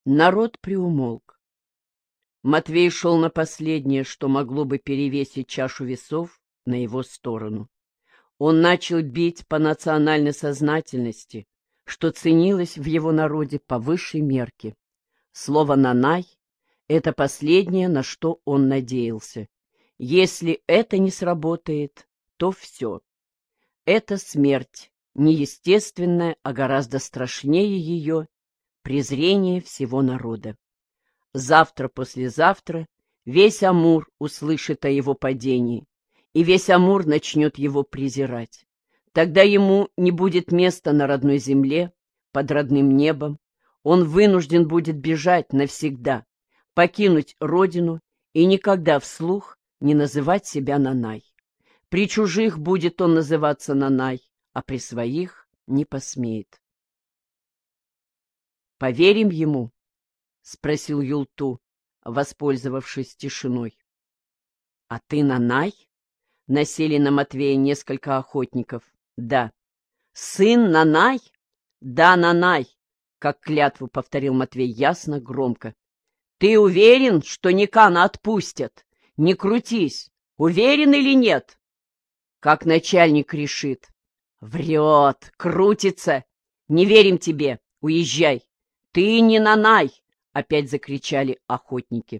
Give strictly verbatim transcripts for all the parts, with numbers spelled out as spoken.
Народ приумолк. Матвей шел на последнее, что могло бы перевесить чашу весов на его сторону. Он начал бить по национальной сознательности, что ценилось в его народе по высшей мерке. Слово «нанай» — это последнее, на что он надеялся. Если это не сработает, то все. Это смерть, неестественная, а гораздо страшнее ее — презрение всего народа. Завтра-послезавтра весь Амур услышит о его падении, и весь Амур начнет его презирать. Тогда ему не будет места на родной земле, под родным небом. Он вынужден будет бежать навсегда, покинуть родину и никогда вслух не называть себя Нанай. При чужих будет он называться Нанай, а при своих не посмеет. «Поверим ему?» — спросил Юлту, воспользовавшись тишиной. — А ты Нанай? — насели на Матвея несколько охотников. — Да. — Сын Нанай? — Да, Нанай, — как клятву повторил Матвей ясно, громко. — Ты уверен, что Никана отпустят? Не крутись. Уверен или нет? — Как начальник решит. — Врет, крутится. Не верим тебе. Уезжай. — Ты не Нанай! — опять закричали охотники.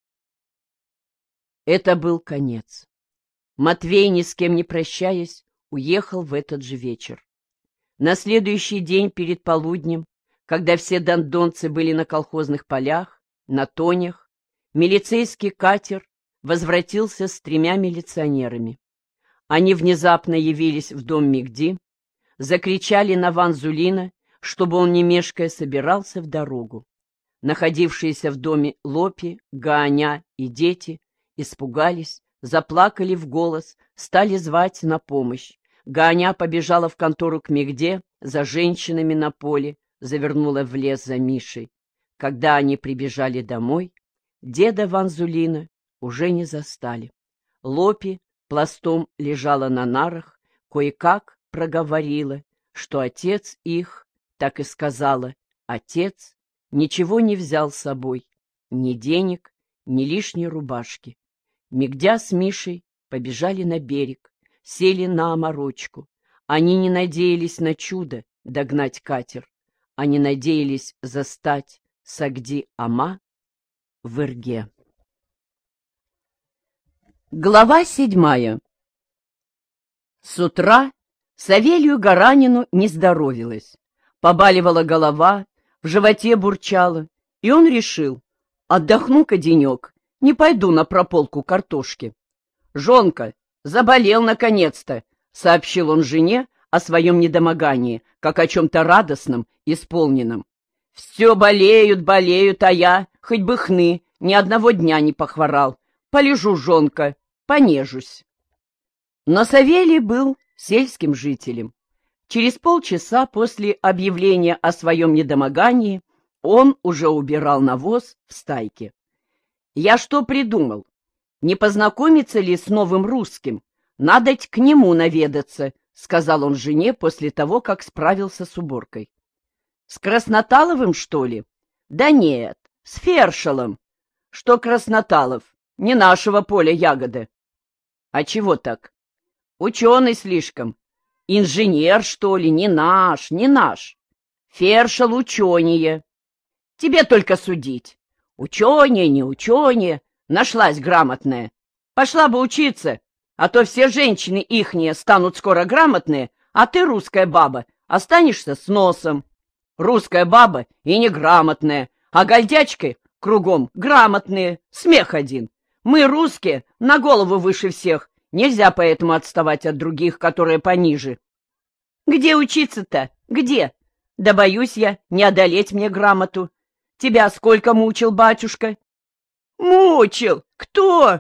Это был конец. Матвей, ни с кем не прощаясь, уехал в этот же вечер. На следующий день перед полуднем, когда все дондонцы были на колхозных полях, на тонях, милицейский катер возвратился с тремя милиционерами. Они внезапно явились в дом Мигди, закричали на Ванзулина, чтобы он, не мешкая, собирался в дорогу. Находившиеся в доме Лопи, Гааня и дети испугались, заплакали в голос, стали звать на помощь. Гааня побежала в контору к Мигде за женщинами на поле, завернула в лес за Мишей. Когда они прибежали домой, деда Ванзулина уже не застали. Лопи пластом лежала на нарах, кое-как проговорила, что отец их, так и сказала, отец ничего не взял с собой, ни денег, ни лишней рубашки. Мигдя с Мишей побежали на берег, сели на оморочку. Они не надеялись на чудо догнать катер, они надеялись застать Сагди-Ама в Ирге. Глава седьмая. С утра Савелью Гаранину не здоровилось. Побаливала голова, в животе бурчало, и он решил: отдохну-ка денек, не пойду на прополку картошки. «Жонка, заболел наконец-то», — сообщил он жене о своем недомогании, как о чем-то радостном, исполненном. «Все болеют, болеют, а я, хоть бы хны, ни одного дня не похворал. Полежу, жонка, понежусь». Но Савелий был сельским жителем. Через полчаса после объявления о своем недомогании он уже убирал навоз в стайке. «Я что придумал? Не познакомиться ли с новым русским? Надоть к нему наведаться», — сказал он жене после того, как справился с уборкой. «С Красноталовым, что ли?» «Да нет, с Фершелом». «Что Красноталов? Не нашего поля ягода». «А чего так?» «Ученый слишком. Инженер, что ли? Не наш, не наш. Фершел ученее. Тебе только судить. Ученее, не ученее. Нашлась грамотная. Пошла бы учиться, а то все женщины ихние станут скоро грамотные, а ты, русская баба, останешься с носом. Русская баба и неграмотная, а гольдячки кругом грамотные. Смех один. Мы, русские, на голову выше всех. Нельзя поэтому отставать от других, которые пониже. Где учиться-то? Где? Да боюсь я, не одолеть мне грамоту. Тебя сколько мучил батюшка? Мучил? Кто?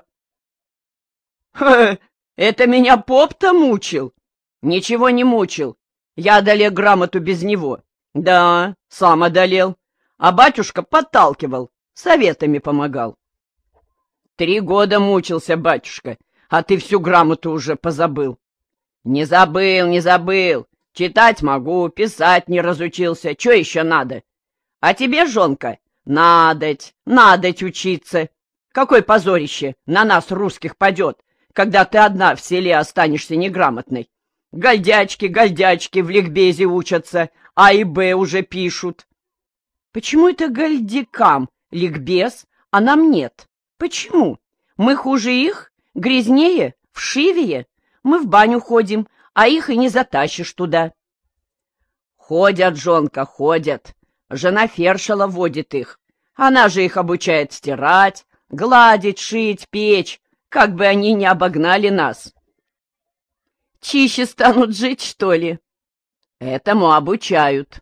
Ха, это меня поп-то мучил? Ничего не мучил. Я одолел грамоту без него. Да, сам одолел. А батюшка подталкивал, советами помогал. Три года мучился батюшка, а ты всю грамоту уже позабыл. Не забыл, не забыл. Читать могу, писать не разучился. Че еще надо? А тебе, жонка, Надоть, надоть учиться. Какое позорище на нас, русских, падет, когда ты одна в селе останешься неграмотной. Гольдячки, гольдячки в ликбезе учатся, А и Б уже пишут. Почему это гольдякам ликбез, а нам нет? Почему? Мы хуже их? Грязнее? Вшивее? Мы в баню ходим, а их и не затащишь туда. Ходят, жонка, ходят. Жена Фершела водит их. Она же их обучает стирать, гладить, шить, печь, как бы они ни обогнали нас. Чище станут жить, что ли? Этому обучают.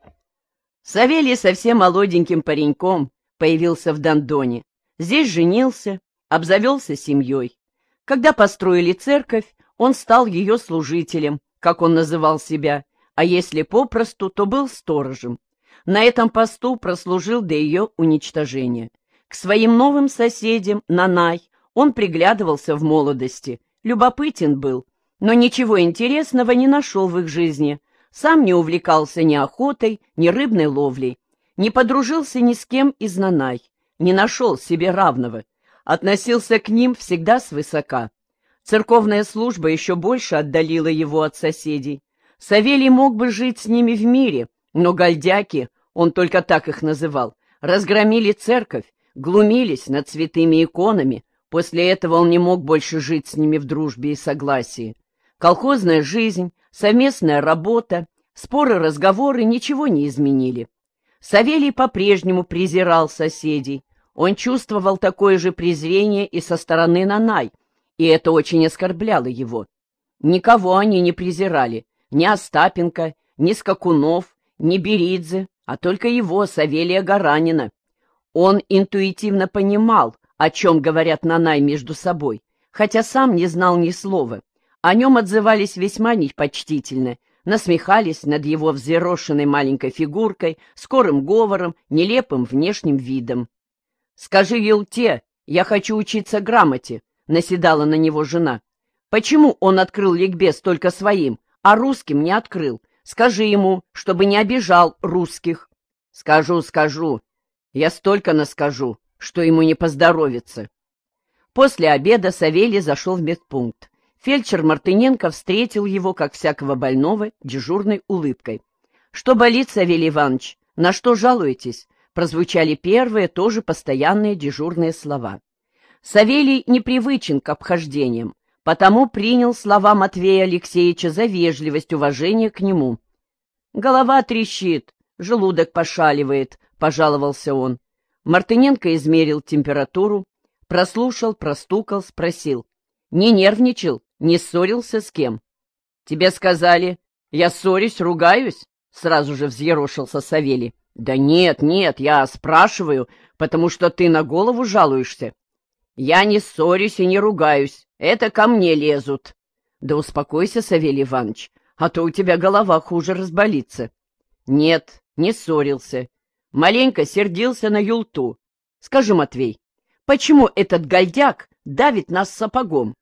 Савелий совсем молоденьким пареньком появился в Дондоне. Здесь женился, обзавелся семьей. Когда построили церковь, он стал ее служителем, как он называл себя, а если попросту, то был сторожем. На этом посту прослужил до ее уничтожения. К своим новым соседям, Нанай, он приглядывался в молодости, любопытен был, но ничего интересного не нашел в их жизни. Сам не увлекался ни охотой, ни рыбной ловлей, не подружился ни с кем из Нанай, не нашел себе равного, относился к ним всегда свысока. Церковная служба еще больше отдалила его от соседей. Савелий мог бы жить с ними в мире, но гольдяки, он только так их называл, разгромили церковь, глумились над святыми иконами. После этого он не мог больше жить с ними в дружбе и согласии. Колхозная жизнь, совместная работа, споры, разговоры ничего не изменили. Савелий по-прежнему презирал соседей. Он чувствовал такое же презрение и со стороны Нанай, и это очень оскорбляло его. Никого они не презирали, ни Остапенко, ни Скакунов, ни Беридзе, а только его, Савелия Гаранина. Он интуитивно понимал, о чем говорят Нанай между собой, хотя сам не знал ни слова. О нем отзывались весьма непочтительно, насмехались над его взъерошенной маленькой фигуркой, скорым говором, нелепым внешним видом. «Скажи Елте, я хочу учиться грамоте», — наседала на него жена. «Почему он открыл ликбез только своим, а русским не открыл? Скажи ему, чтобы не обижал русских». «Скажу, скажу. Я столько наскажу, что ему не поздоровится». После обеда Савелий зашел в медпункт. Фельдшер Мартыненко встретил его, как всякого больного, дежурной улыбкой. «Что болит, Савелий Иванович? На что жалуетесь?» Прозвучали первые, тоже постоянные дежурные слова. Савелий непривычен к обхождениям, потому принял слова Матвея Алексеевича за вежливость, уважение к нему. «Голова трещит, желудок пошаливает», — пожаловался он. Мартыненко измерил температуру, прослушал, простукал, спросил. «Не нервничал? Не ссорился с кем?» «Тебе сказали, я ссорюсь, ругаюсь?» — сразу же взъерошился Савелий. «Да нет, нет, я спрашиваю, потому что ты на голову жалуешься». «Я не ссорюсь и не ругаюсь, это ко мне лезут». «Да успокойся, Савелий Иванович, а то у тебя голова хуже разболится». «Нет, не ссорился. Маленько сердился на Юлту. Скажи, Матвей, почему этот гольдяк давит нас сапогом?»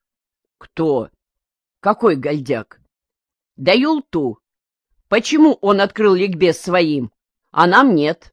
«Кто? Какой гольдяк?» «Да Юлту. Почему он открыл ликбез своим, а нам нет?»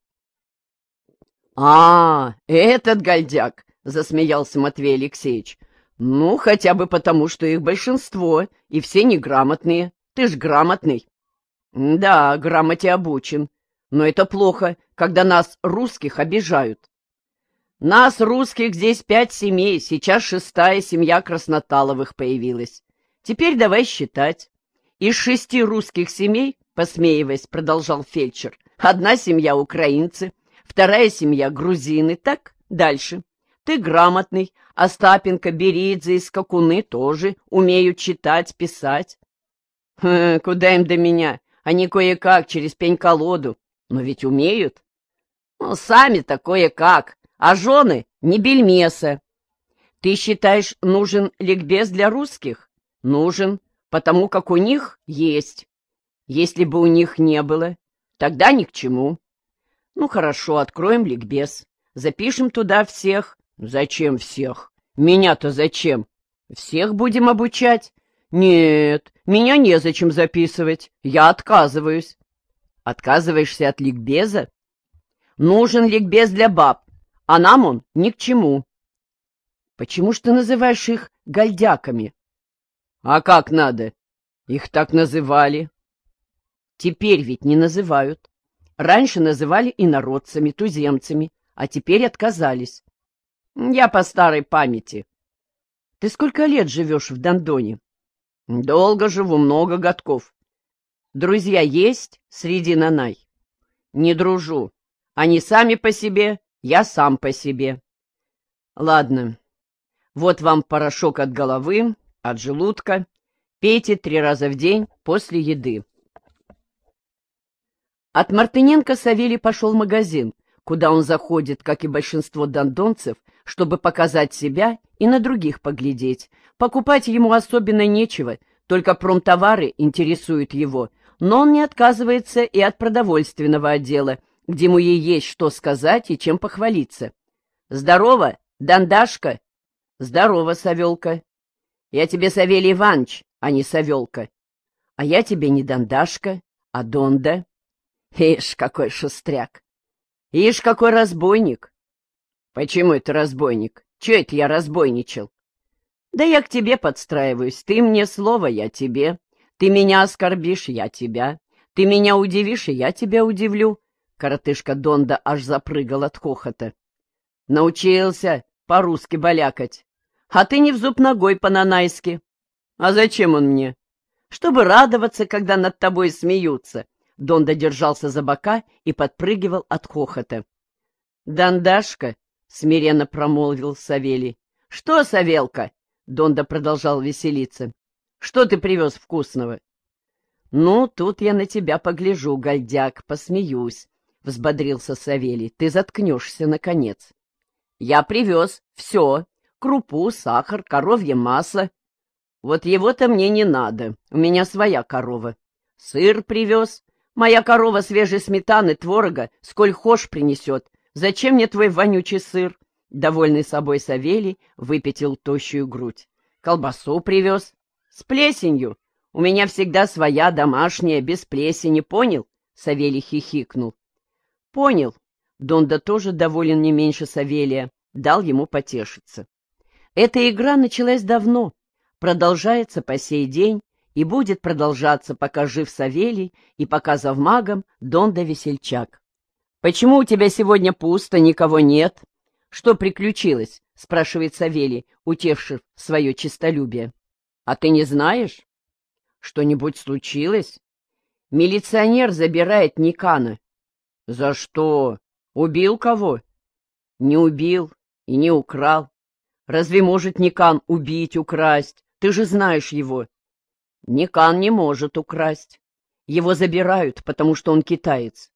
«А, этот гольдяк», — засмеялся Матвей Алексеевич. «Ну, хотя бы потому, что их большинство, и все неграмотные. Ты ж грамотный». «Да, грамоте обучен. Но это плохо, когда нас, русских, обижают». «Нас, русских, здесь пять семей, сейчас шестая семья Красноталовых появилась. Теперь давай считать. Из шести русских семей, посмеиваясь, продолжал фельдшер, одна семья украинцы, вторая семья грузины, так дальше. Ты грамотный, Остапенко, Беридзе и Скакуны тоже умеют читать, писать». Ха, «Куда им до меня? Они кое-как, через пень-колоду. Но ведь умеют». «Ну, сами-то кое-как, а жены не бельмеса». «Ты считаешь, нужен ликбез для русских?» «Нужен, потому как у них есть. Если бы у них не было, тогда ни к чему». «Ну хорошо, откроем ликбез. Запишем туда всех». «Зачем всех? Меня-то зачем? Всех будем обучать?» «Нет, меня незачем записывать. Я отказываюсь». «Отказываешься от ликбеза?» Нужен ликбез для баб, а нам он ни к чему. Почему ж ты называешь их гальдяками? А как надо? Их так называли. Теперь ведь не называют. Раньше называли инородцами, туземцами, а теперь отказались. Я по старой памяти. Ты сколько лет живешь в Дондоне? Долго живу, много годков. Друзья есть среди нанай? Не дружу. Они сами по себе, я сам по себе. Ладно, вот вам порошок от головы, от желудка. Пейте три раза в день после еды. От Мартыненко Савелий пошел в магазин, куда он заходит, как и большинство дондонцев, чтобы показать себя и на других поглядеть. Покупать ему особенно нечего, только промтовары интересуют его, но он не отказывается и от продовольственного отдела, где ему ей есть что сказать и чем похвалиться. «Здорово, Дондашка!» «Здорово, Савелка!» «Я тебе Савелий Иванович, а не Савелка!» «А я тебе не Дондашка, а Донда!» «Ишь, какой шустряк! Ишь, какой разбойник!» «Почему это разбойник? Че это я разбойничал?» «Да я к тебе подстраиваюсь. Ты мне слово, я тебе. Ты меня оскорбишь, я тебя. Ты меня удивишь, и я тебя удивлю». Коротышка Донда аж запрыгал от хохота. «Научился по-русски балякать. А ты не в зуб ногой по-нанайски. А зачем он мне? Чтобы радоваться, когда над тобой смеются». Донда держался за бока и подпрыгивал от хохота. «Дондашка», — смиренно промолвил Савелий. «Что, Савелка?» — Донда продолжал веселиться. «Что ты привез вкусного?» «Ну, тут я на тебя погляжу, гальдяк, посмеюсь», — взбодрился Савелий. «Ты заткнешься, наконец». «Я привез все. Крупу, сахар, коровье масло. Вот его-то мне не надо. У меня своя корова. Сыр привез. Моя корова свежей сметаны, творога, сколь хошь принесет. Зачем мне твой вонючий сыр?» Довольный собой Савелий выпятил тощую грудь. «Колбасу привез. С плесенью. У меня всегда своя, домашняя, без плесени, понял?» Савелий хихикнул. «Понял». Донда тоже доволен не меньше Савелия, дал ему потешиться. Эта игра началась давно, продолжается по сей день и будет продолжаться, пока жив Савелий и пока завмагом Донда весельчак. «Почему у тебя сегодня пусто, никого нет? Что приключилось?» — спрашивает Савелий, утешив свое честолюбие. «А ты не знаешь? Что-нибудь случилось? Милиционер забирает Никана». «За что? Убил кого?» «Не убил и не украл. Разве может Никан убить, украсть? Ты же знаешь его». «Никан не может украсть. Его забирают, потому что он китаец».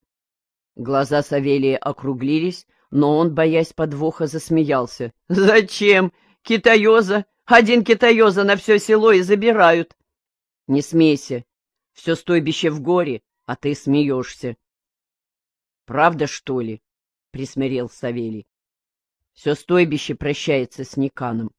Глаза Савелия округлились, но он, боясь подвоха, засмеялся. «Зачем? Китаёза? Один китаёза на все село и забирают». «Не смейся. Все стойбище в горе, а ты смеешься». «Правда, что ли?» — присмирел Савелий. «Все стойбище прощается с Никаном».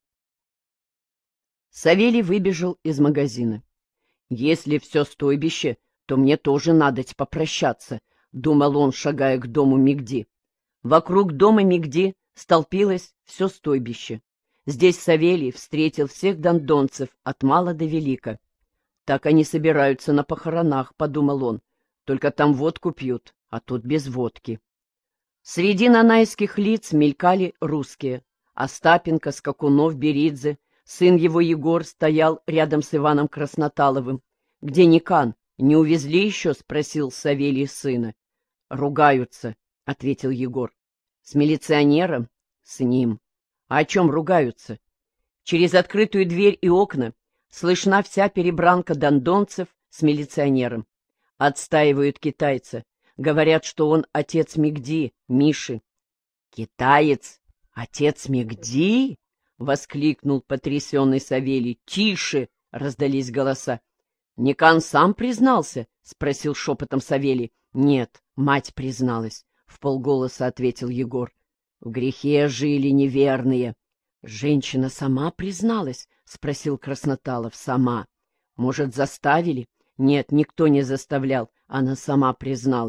Савелий выбежал из магазина. «Если все стойбище, то мне тоже надоть попрощаться», — думал он, шагая к дому Мигди. Вокруг дома Мигди столпилось все стойбище. Здесь Савелий встретил всех дондонцев от мала до велика. «Так они собираются на похоронах», — подумал он. «Только там водку пьют, а тут без водки». Среди нанайских лиц мелькали русские. Остапенко, Скакунов, Беридзе, сын его Егор стоял рядом с Иваном Красноталовым. «Где Никан? Не увезли еще?» — спросил Савелий сына. «Ругаются», — ответил Егор. «С милиционером? С ним. А о чем ругаются?» Через открытую дверь и окна слышна вся перебранка дондонцев с милиционером. Отстаивают китайца. Говорят, что он отец Мигди, Миши. «Китаец? Отец Мигди?» — воскликнул потрясенный Савелий. «Тише!» — раздались голоса. «Никан сам признался?» — спросил шепотом Савелий. «Нет, мать призналась», — вполголоса ответил Егор. «В грехе жили неверные». «Женщина сама призналась?» — спросил Красноталов. «Сама. Может, заставили?» «Нет, никто не заставлял. Она сама призналась.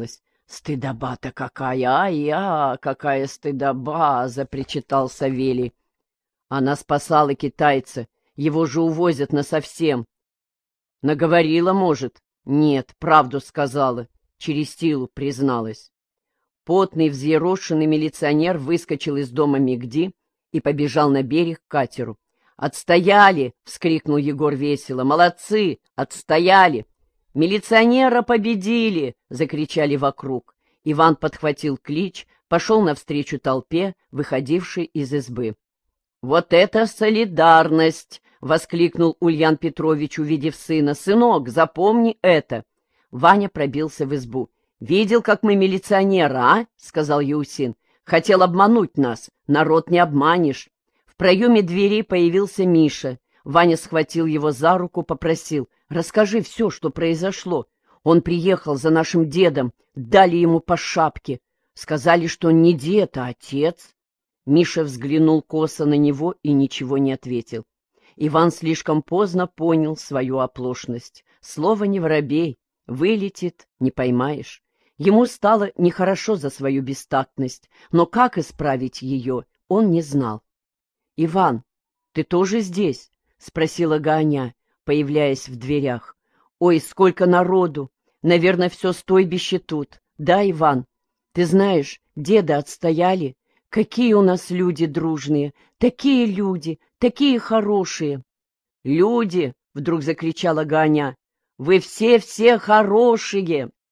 Стыдоба-то какая, ай-я, какая стыдоба, запричитал Савелий. Она спасала китайца, его же увозят насовсем. Наговорила, может? Нет, правду сказала, через силу призналась. Потный, взъерошенный милиционер выскочил из дома Мегди и побежал на берег к катеру. «Отстояли!» — вскрикнул Егор весело. «Молодцы! Отстояли! Милиционера победили!» — закричали вокруг. Иван подхватил клич, пошел навстречу толпе, выходившей из избы. «Вот это солидарность!» — воскликнул Ульян Петрович, увидев сына. «Сынок, запомни это!» Ваня пробился в избу. «Видел, как мы милиционера, а?» — сказал Яусин. «Хотел обмануть нас. Народ не обманешь». В проеме дверей появился Миша. Ваня схватил его за руку, попросил: «Расскажи все, что произошло. Он приехал за нашим дедом, дали ему по шапке. Сказали, что он не дед, а отец». Миша взглянул косо на него и ничего не ответил. Иван слишком поздно понял свою оплошность. Слово не воробей, вылетит, не поймаешь. Ему стало нехорошо за свою бестактность, но как исправить ее, он не знал. — Иван, ты тоже здесь? — спросила Ганя, появляясь в дверях. — Ой, сколько народу! Наверное, все стойбище тут. Да, Иван? Ты знаешь, деда отстояли. Какие у нас люди дружные! Такие люди, такие хорошие! — Люди! — вдруг закричала Ганя. — Вы все-все хорошие!